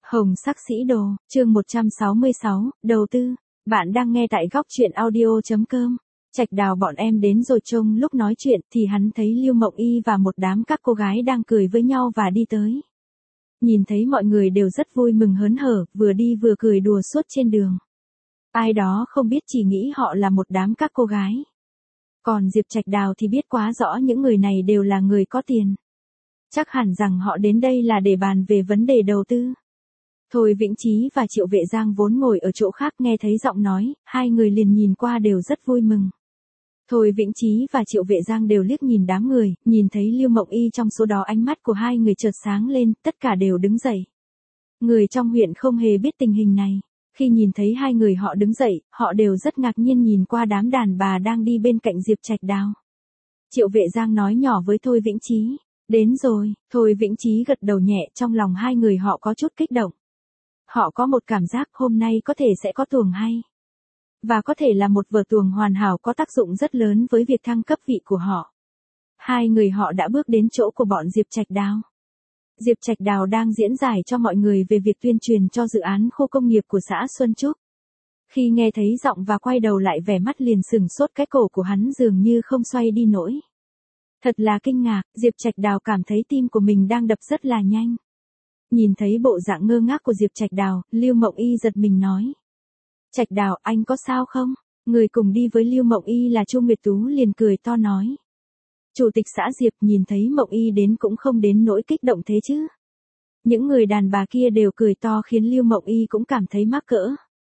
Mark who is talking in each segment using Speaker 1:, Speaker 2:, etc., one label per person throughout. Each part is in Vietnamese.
Speaker 1: Hồng sắc sĩ đồ, chương 166, đầu tư. Bạn đang nghe tại góc truyện audio.com. Trạch Đào bọn em đến rồi, trông lúc nói chuyện thì hắn thấy Lưu Mộng Y và một đám các cô gái đang cười với nhau và đi tới. Nhìn thấy mọi người đều rất vui mừng hớn hở, vừa đi vừa cười đùa suốt trên đường. Ai đó không biết chỉ nghĩ họ là một đám các cô gái. Còn Diệp Trạch Đào thì biết quá rõ những người này đều là người có tiền. Chắc hẳn rằng họ đến đây là để bàn về vấn đề đầu tư. Thôi Vĩnh Chí và Triệu Vệ Giang vốn ngồi ở chỗ khác nghe thấy giọng nói, hai người liền nhìn qua đều rất vui mừng. Thôi Vĩnh Chí và Triệu Vệ Giang đều liếc nhìn đám người, nhìn thấy Lưu Mộng Y trong số đó, ánh mắt của hai người chợt sáng lên, tất cả đều đứng dậy. Người trong huyện không hề biết tình hình này. Khi nhìn thấy hai người họ đứng dậy, họ đều rất ngạc nhiên nhìn qua đám đàn bà đang đi bên cạnh Diệp Trạch Đào. Triệu Vệ Giang nói nhỏ với Thôi Vĩnh Chí, đến rồi. Thôi Vĩnh Chí gật đầu nhẹ, trong lòng hai người họ có chút kích động. Họ có một cảm giác hôm nay có thể sẽ có tuồng hay. Và có thể là một vở tuồng hoàn hảo có tác dụng rất lớn với việc thăng cấp vị của họ. Hai người họ đã bước đến chỗ của bọn Diệp Trạch Đào. Diệp Trạch Đào đang diễn giải cho mọi người về việc tuyên truyền cho dự án khu công nghiệp của xã Xuân Trúc. Khi nghe thấy giọng và quay đầu lại, vẻ mắt liền sừng sốt, cái cổ của hắn dường như không xoay đi nổi. Thật là kinh ngạc, Diệp Trạch Đào cảm thấy tim của mình đang đập rất là nhanh. Nhìn thấy bộ dạng ngơ ngác của Diệp Trạch Đào, Lưu Mộng Y giật mình nói. Trạch Đào, anh có sao không? Người cùng đi với Lưu Mộng Y là Chu Nguyệt Tú liền cười to nói. Chủ tịch xã Diệp nhìn thấy Mộng Y đến cũng không đến nỗi kích động thế chứ. Những người đàn bà kia đều cười to khiến Lưu Mộng Y cũng cảm thấy mắc cỡ.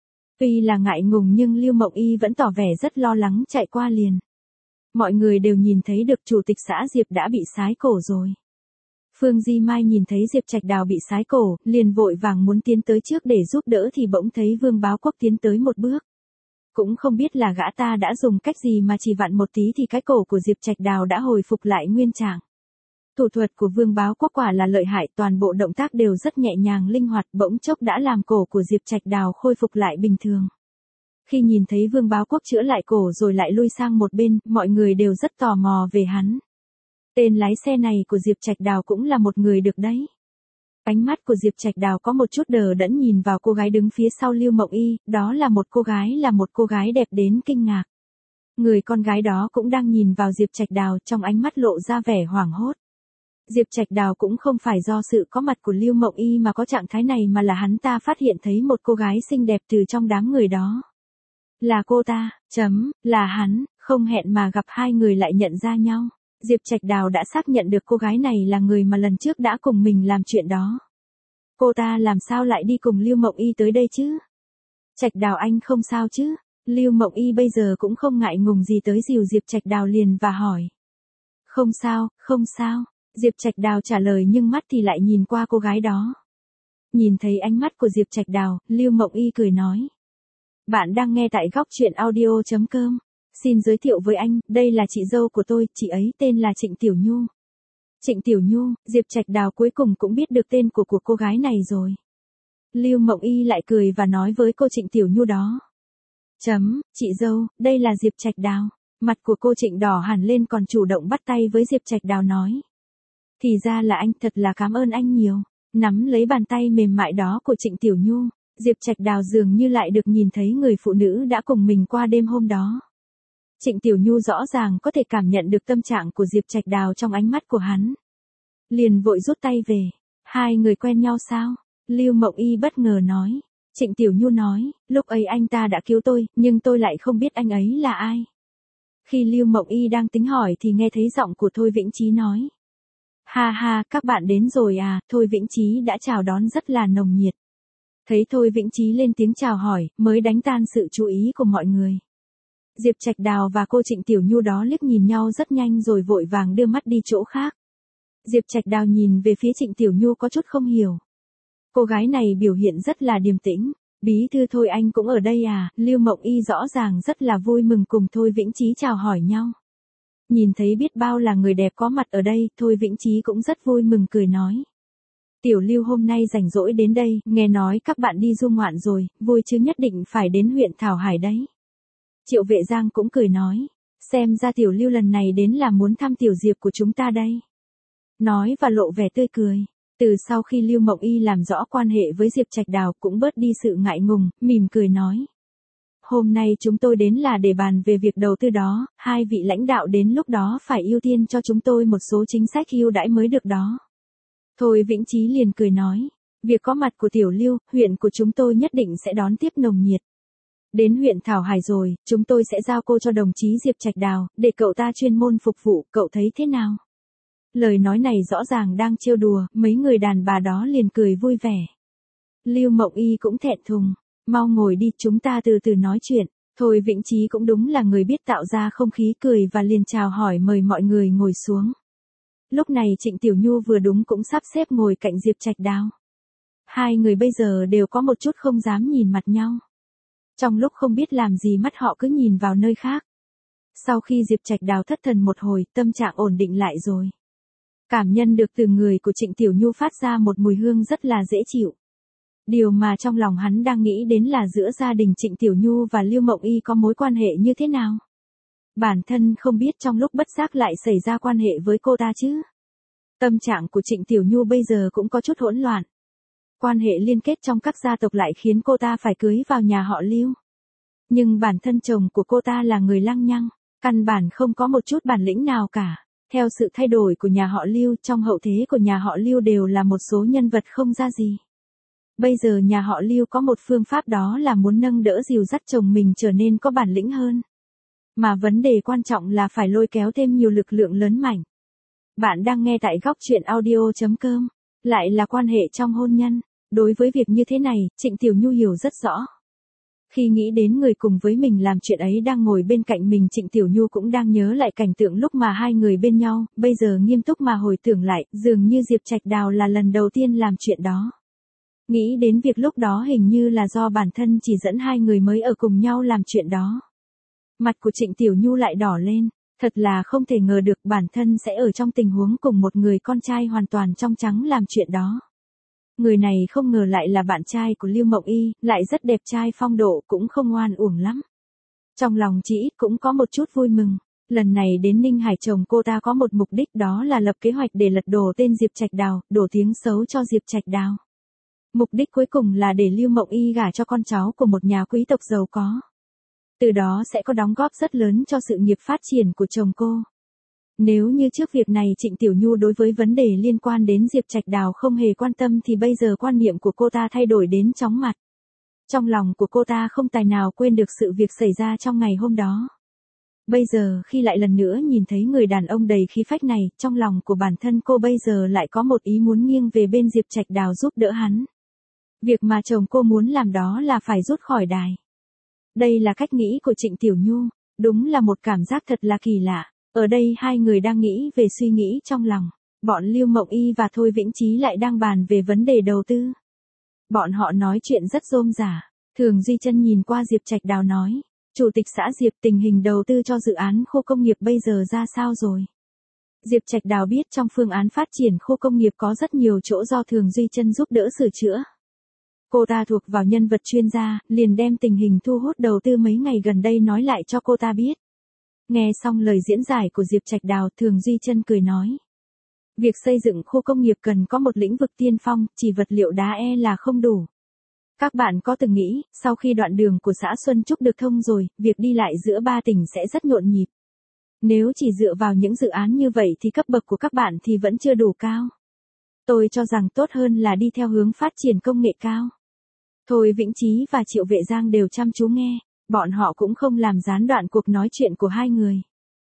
Speaker 1: Tuy là ngại ngùng nhưng Lưu Mộng Y vẫn tỏ vẻ rất lo lắng chạy qua liền. Mọi người đều nhìn thấy được chủ tịch xã Diệp đã bị sái cổ rồi. Phương Di Mai nhìn thấy Diệp Trạch Đào bị sái cổ, liền vội vàng muốn tiến tới trước để giúp đỡ thì bỗng thấy Vương Báo Quốc tiến tới một bước. Cũng không biết là gã ta đã dùng cách gì mà chỉ vặn một tí thì cái cổ của Diệp Trạch Đào đã hồi phục lại nguyên trạng. Thủ thuật của Vương Báo Quốc quả là lợi hại, toàn bộ động tác đều rất nhẹ nhàng linh hoạt, bỗng chốc đã làm cổ của Diệp Trạch Đào khôi phục lại bình thường. Khi nhìn thấy Vương Báo Quốc chữa lại cổ rồi lại lui sang một bên, mọi người đều rất tò mò về hắn. Tên lái xe này của Diệp Trạch Đào cũng là một người được đấy. Ánh mắt của Diệp Trạch Đào có một chút đờ đẫn nhìn vào cô gái đứng phía sau Lưu Mộng Y, đó là một cô gái đẹp đến kinh ngạc. Người con gái đó cũng đang nhìn vào Diệp Trạch Đào, trong ánh mắt lộ ra vẻ hoảng hốt. Diệp Trạch Đào cũng không phải do sự có mặt của Lưu Mộng Y mà có trạng thái này, mà là hắn ta phát hiện thấy một cô gái xinh đẹp từ trong đám người đó. Là cô ta, là hắn, không hẹn mà gặp hai người lại nhận ra nhau. Diệp Trạch Đào đã xác nhận được cô gái này là người mà lần trước đã cùng mình làm chuyện đó. Cô ta làm sao lại đi cùng Lưu Mộng Y tới đây chứ? Trạch Đào, anh không sao chứ? Lưu Mộng Y bây giờ cũng không ngại ngùng gì tới dìu Diệp Trạch Đào liền và hỏi. Không sao, không sao. Diệp Trạch Đào trả lời nhưng mắt thì lại nhìn qua cô gái đó. Nhìn thấy ánh mắt của Diệp Trạch Đào, Lưu Mộng Y cười nói. Bạn đang nghe tại góc truyện audio.com. Xin giới thiệu với anh, đây là chị dâu của tôi, chị ấy tên là Trịnh Tiểu Nhu. Trịnh Tiểu Nhu, Diệp Trạch Đào cuối cùng cũng biết được tên của cô gái này rồi. Lưu Mộng Y lại cười và nói với cô Trịnh Tiểu Nhu đó. Chị dâu, đây là Diệp Trạch Đào. Mặt của cô Trịnh đỏ hẳn lên còn chủ động bắt tay với Diệp Trạch Đào nói. Thì ra là anh, thật là cảm ơn anh nhiều. Nắm lấy bàn tay mềm mại đó của Trịnh Tiểu Nhu, Diệp Trạch Đào dường như lại được nhìn thấy người phụ nữ đã cùng mình qua đêm hôm đó. Trịnh Tiểu Nhu rõ ràng có thể cảm nhận được tâm trạng của Diệp Trạch Đào trong ánh mắt của hắn. Liền vội rút tay về. Hai người quen nhau sao? Lưu Mộng Y bất ngờ nói. Trịnh Tiểu Nhu nói, lúc ấy anh ta đã cứu tôi, nhưng tôi lại không biết anh ấy là ai. Khi Lưu Mộng Y đang tính hỏi thì nghe thấy giọng của Thôi Vĩnh Chí nói. Ha ha, các bạn đến rồi à? Thôi Vĩnh Chí đã chào đón rất là nồng nhiệt. Thấy Thôi Vĩnh Chí lên tiếng chào hỏi, mới đánh tan sự chú ý của mọi người. Diệp Trạch Đào và cô Trịnh Tiểu Nhu đó liếc nhìn nhau rất nhanh rồi vội vàng đưa mắt đi chỗ khác. Diệp Trạch Đào nhìn về phía Trịnh Tiểu Nhu có chút không hiểu. Cô gái này biểu hiện rất là điềm tĩnh. Bí thư Thôi, anh cũng ở đây à? Lưu Mộng Y rõ ràng rất là vui mừng cùng Thôi Vĩnh Chí chào hỏi nhau. Nhìn thấy biết bao là người đẹp có mặt ở đây, Thôi Vĩnh Chí cũng rất vui mừng cười nói. Tiểu Lưu hôm nay rảnh rỗi đến đây, nghe nói các bạn đi du ngoạn rồi, vui chứ, nhất định phải đến huyện Thảo Hải đấy. Triệu Vệ Giang cũng cười nói, xem ra Tiểu Lưu lần này đến là muốn thăm Tiểu Diệp của chúng ta đây. Nói và lộ vẻ tươi cười. Từ sau khi Lưu Mộng Y làm rõ quan hệ với Diệp Trạch Đào cũng bớt đi sự ngại ngùng, mỉm cười nói. Hôm nay chúng tôi đến là để bàn về việc đầu tư đó, hai vị lãnh đạo đến lúc đó phải ưu tiên cho chúng tôi một số chính sách ưu đãi mới được đó. Thôi Vĩnh Chí liền cười nói, việc có mặt của Tiểu Lưu, huyện của chúng tôi nhất định sẽ đón tiếp nồng nhiệt. Đến huyện Thảo Hải rồi, chúng tôi sẽ giao cô cho đồng chí Diệp Trạch Đào, để cậu ta chuyên môn phục vụ, cậu thấy thế nào? Lời nói này rõ ràng đang trêu đùa, mấy người đàn bà đó liền cười vui vẻ. Lưu Mộng Y cũng thẹn thùng, mau ngồi đi, chúng ta từ từ nói chuyện. Thôi Vĩnh Chí cũng đúng là người biết tạo ra không khí cười và liền chào hỏi mời mọi người ngồi xuống. Lúc này Trịnh Tiểu Nhu vừa đúng cũng sắp xếp ngồi cạnh Diệp Trạch Đào. Hai người bây giờ đều có một chút không dám nhìn mặt nhau. Trong lúc không biết làm gì mắt họ cứ nhìn vào nơi khác. Sau khi Diệp Trạch Đào thất thần một hồi, tâm trạng ổn định lại rồi. Cảm nhận được từ người của Trịnh Tiểu Nhu phát ra một mùi hương rất là dễ chịu. Điều mà trong lòng hắn đang nghĩ đến là giữa gia đình Trịnh Tiểu Nhu và Lưu Mộng Y có mối quan hệ như thế nào. Bản thân không biết trong lúc bất giác lại xảy ra quan hệ với cô ta chứ. Tâm trạng của Trịnh Tiểu Nhu bây giờ cũng có chút hỗn loạn. Quan hệ liên kết trong các gia tộc lại khiến cô ta phải cưới vào nhà họ Lưu. Nhưng bản thân chồng của cô ta là người lăng nhăng, căn bản không có một chút bản lĩnh nào cả. Theo sự thay đổi của nhà họ Lưu, trong hậu thế của nhà họ Lưu đều là một số nhân vật không ra gì. Bây giờ nhà họ Lưu có một phương pháp, đó là muốn nâng đỡ dìu dắt chồng mình trở nên có bản lĩnh hơn. Mà vấn đề quan trọng là phải lôi kéo thêm nhiều lực lượng lớn mạnh. Bạn đang nghe tại góc truyện audio.com. Lại là quan hệ trong hôn nhân. Đối với việc như thế này, Trịnh Tiểu Nhu hiểu rất rõ. Khi nghĩ đến người cùng với mình làm chuyện ấy đang ngồi bên cạnh mình, Trịnh Tiểu Nhu cũng đang nhớ lại cảnh tượng lúc mà hai người bên nhau, bây giờ nghiêm túc mà hồi tưởng lại, dường như Diệp Trạch Đào là lần đầu tiên làm chuyện đó. Nghĩ đến việc lúc đó hình như là do bản thân chỉ dẫn hai người mới ở cùng nhau làm chuyện đó. Mặt của Trịnh Tiểu Nhu lại đỏ lên, thật là không thể ngờ được bản thân sẽ ở trong tình huống cùng một người con trai hoàn toàn trong trắng làm chuyện đó. Người này không ngờ lại là bạn trai của Lưu Mộng Y, lại rất đẹp trai phong độ, cũng không oan uổng lắm. Trong lòng chị ít cũng có một chút vui mừng. Lần này đến Ninh Hải chồng cô ta có một mục đích, đó là lập kế hoạch để lật đổ tên Diệp Trạch Đào, đổ tiếng xấu cho Diệp Trạch Đào. Mục đích cuối cùng là để Lưu Mộng Y gả cho con cháu của một nhà quý tộc giàu có. Từ đó sẽ có đóng góp rất lớn cho sự nghiệp phát triển của chồng cô. Nếu như trước việc này Trịnh Tiểu Nhu đối với vấn đề liên quan đến Diệp Trạch Đào không hề quan tâm, thì bây giờ quan niệm của cô ta thay đổi đến chóng mặt. Trong lòng của cô ta không tài nào quên được sự việc xảy ra trong ngày hôm đó. Bây giờ khi lại lần nữa nhìn thấy người đàn ông đầy khí phách này, trong lòng của bản thân cô bây giờ lại có một ý muốn nghiêng về bên Diệp Trạch Đào giúp đỡ hắn. Việc mà chồng cô muốn làm đó là phải rút khỏi đài. Đây là cách nghĩ của Trịnh Tiểu Nhu, đúng là một cảm giác thật là kỳ lạ. Ở đây hai người đang nghĩ về suy nghĩ trong lòng, bọn Lưu Mộng Y và Thôi Vĩnh Chí lại đang bàn về vấn đề đầu tư. Bọn họ nói chuyện rất rôm rả. Thường Duy Chân nhìn qua Diệp Trạch Đào nói, Chủ tịch xã Diệp, tình hình đầu tư cho dự án khu công nghiệp bây giờ ra sao rồi? Diệp Trạch Đào biết trong phương án phát triển khu công nghiệp có rất nhiều chỗ do Thường Duy Chân giúp đỡ sửa chữa. Cô ta thuộc vào nhân vật chuyên gia, liền đem tình hình thu hút đầu tư mấy ngày gần đây nói lại cho cô ta biết. Nghe xong lời diễn giải của Diệp Trạch Đào, Thường Duy Chân cười nói. Việc xây dựng khu công nghiệp cần có một lĩnh vực tiên phong, chỉ vật liệu đá là không đủ. Các bạn có từng nghĩ, sau khi đoạn đường của xã Xuân Trúc được thông rồi, việc đi lại giữa ba tỉnh sẽ rất nhộn nhịp. Nếu chỉ dựa vào những dự án như vậy thì cấp bậc của các bạn thì vẫn chưa đủ cao. Tôi cho rằng tốt hơn là đi theo hướng phát triển công nghệ cao. Thôi Vĩnh Chí và Triệu Vệ Giang đều chăm chú nghe, bọn họ cũng không làm gián đoạn cuộc nói chuyện của hai người.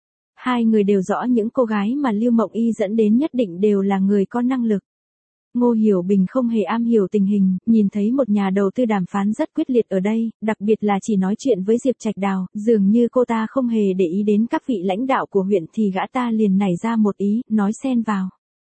Speaker 1: Hai người đều rõ những cô gái mà Lưu Mộng Y dẫn đến nhất định đều là người có năng lực. Ngô Hiểu Bình không hề am hiểu tình hình, nhìn thấy một nhà đầu tư đàm phán rất quyết liệt ở đây, đặc biệt là chỉ nói chuyện với Diệp Trạch Đào, dường như cô ta không hề để ý đến các vị lãnh đạo của huyện, thì gã ta liền nảy ra một ý, nói xen vào.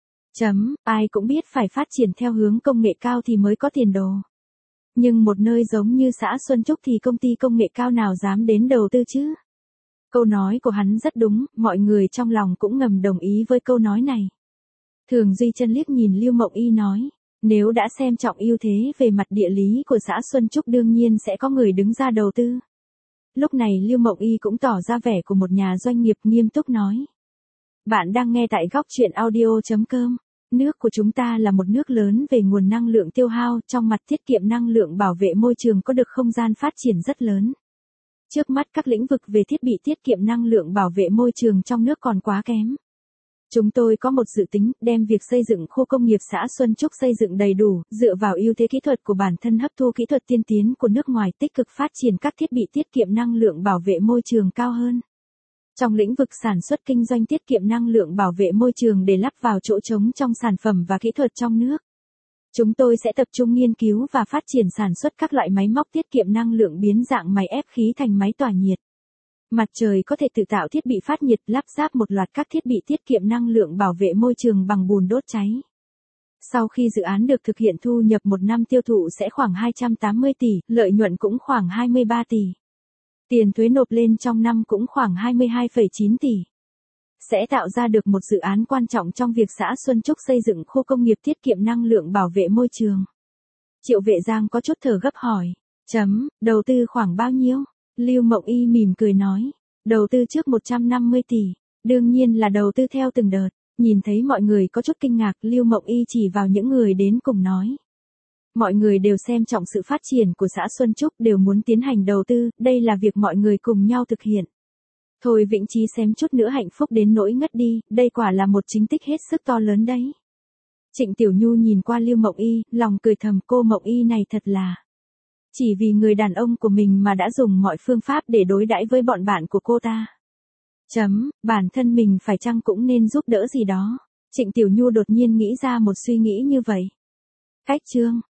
Speaker 1: Ai cũng biết phải phát triển theo hướng công nghệ cao thì mới có tiền đồ. Nhưng một nơi giống như xã Xuân Trúc thì công ty công nghệ cao nào dám đến đầu tư chứ? Câu nói của hắn rất đúng, mọi người trong lòng cũng ngầm đồng ý với câu nói này. Thường Duy Chân liếc nhìn Lưu Mộng Y nói, nếu đã xem trọng ưu thế về mặt địa lý của xã Xuân Trúc đương nhiên sẽ có người đứng ra đầu tư. Lúc này Lưu Mộng Y cũng tỏ ra vẻ của một nhà doanh nghiệp, nghiêm túc nói. Bạn đang nghe tại góc truyện audio.com. Nước của chúng ta là một nước lớn về nguồn năng lượng tiêu hao, trong mặt tiết kiệm năng lượng bảo vệ môi trường có được không gian phát triển rất lớn. Trước mắt các lĩnh vực về thiết bị tiết kiệm năng lượng bảo vệ môi trường trong nước còn quá kém. Chúng tôi có một dự tính, đem việc xây dựng khu công nghiệp xã Xuân Trúc xây dựng đầy đủ, dựa vào ưu thế kỹ thuật của bản thân hấp thu kỹ thuật tiên tiến của nước ngoài, tích cực phát triển các thiết bị tiết kiệm năng lượng bảo vệ môi trường cao hơn. Trong lĩnh vực sản xuất kinh doanh tiết kiệm năng lượng bảo vệ môi trường để lắp vào chỗ trống trong sản phẩm và kỹ thuật trong nước. Chúng tôi sẽ tập trung nghiên cứu và phát triển sản xuất các loại máy móc tiết kiệm năng lượng biến dạng máy ép khí thành máy tỏa nhiệt. Mặt trời có thể tự tạo thiết bị phát nhiệt, lắp ráp một loạt các thiết bị tiết kiệm năng lượng bảo vệ môi trường bằng bùn đốt cháy. Sau khi dự án được thực hiện, thu nhập một năm tiêu thụ sẽ khoảng 280 tỷ, lợi nhuận cũng khoảng 23 tỷ. Tiền thuế nộp lên trong năm cũng khoảng 22,9 tỷ. Sẽ tạo ra được một dự án quan trọng trong việc xã Xuân Trúc xây dựng khu công nghiệp tiết kiệm năng lượng bảo vệ môi trường. Triệu Vệ Giang có chút thở gấp hỏi. Đầu tư khoảng bao nhiêu? Lưu Mộng Y mỉm cười nói. Đầu tư trước 150 tỷ. Đương nhiên là đầu tư theo từng đợt. Nhìn thấy mọi người có chút kinh ngạc, Lưu Mộng Y chỉ vào những người đến cùng nói. Mọi người đều xem trọng sự phát triển của xã Xuân Trúc, đều muốn tiến hành đầu tư, đây là việc mọi người cùng nhau thực hiện. Thôi Vĩnh Chí xém chút nữa hạnh phúc đến nỗi ngất đi, đây quả là một chính tích hết sức to lớn đấy. Trịnh Tiểu Nhu nhìn qua Lưu Mộng Y, lòng cười thầm, cô Mộng Y này thật là. Chỉ vì người đàn ông của mình mà đã dùng mọi phương pháp để đối đãi với bọn bạn của cô ta. Bản thân mình phải chăng cũng nên giúp đỡ gì đó. Trịnh Tiểu Nhu đột nhiên nghĩ ra một suy nghĩ như vậy. Cách chương